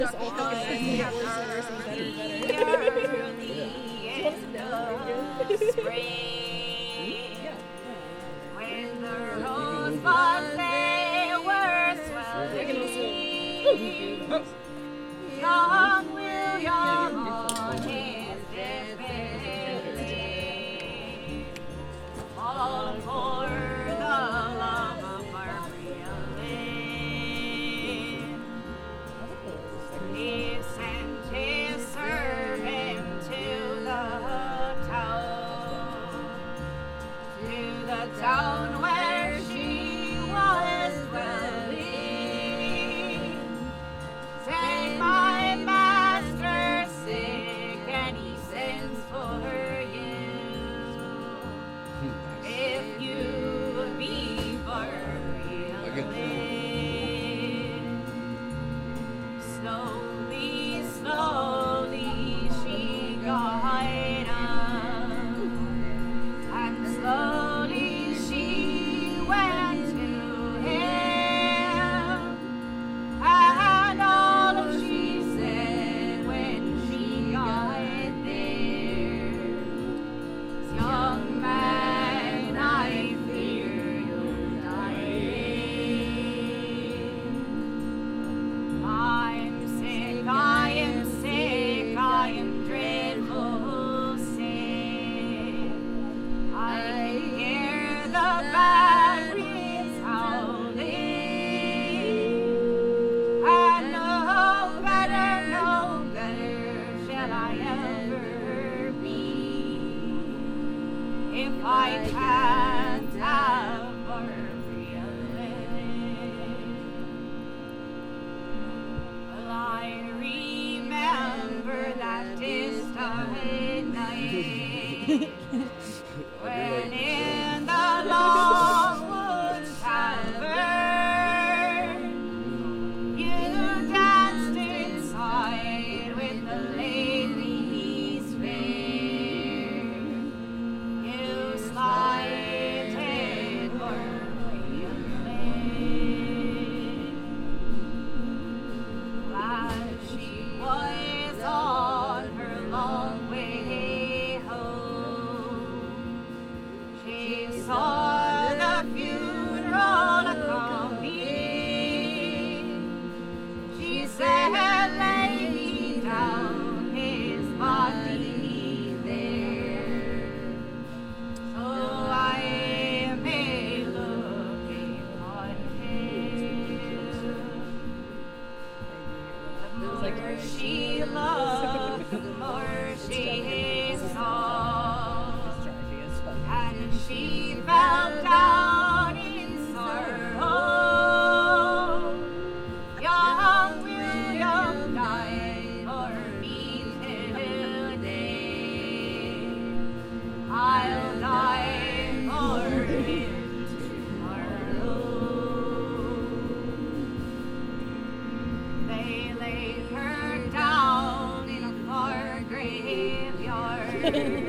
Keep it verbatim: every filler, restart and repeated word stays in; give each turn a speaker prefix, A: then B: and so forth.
A: Just all fucking get worse and worse and better and better.
B: Spring, when the rosebuds they were swelling, young William on his deathbed lay, all for the love of Barbara Lynn. He sent his servant to the town, to the town where she was dwelling, saying, my master's sick and he sends for you. If you be Barbara Lynn. Slowly, slowly she got up, and slowly she went to him, and all she said when she got there was, young man, I fear you'll die. I'm sick, I am sick, I am dreadful sick. I hear the bad winds howling, and no better, no better shall I ever be if I can't have Barbara Lynn. Well, I remember that distant night when in the Longwood Tavern you danced inside with the ladies fair. You slighted Barbara Lynn. As she was on her long way home, she saw the funeral coming. She said, lay me down his body there, so I may look upon him. The more she loved, the more she saw, and she fell down in sorrow. Young William died for me today. I'll die for him tomorrow. They laid her down in a far graveyard.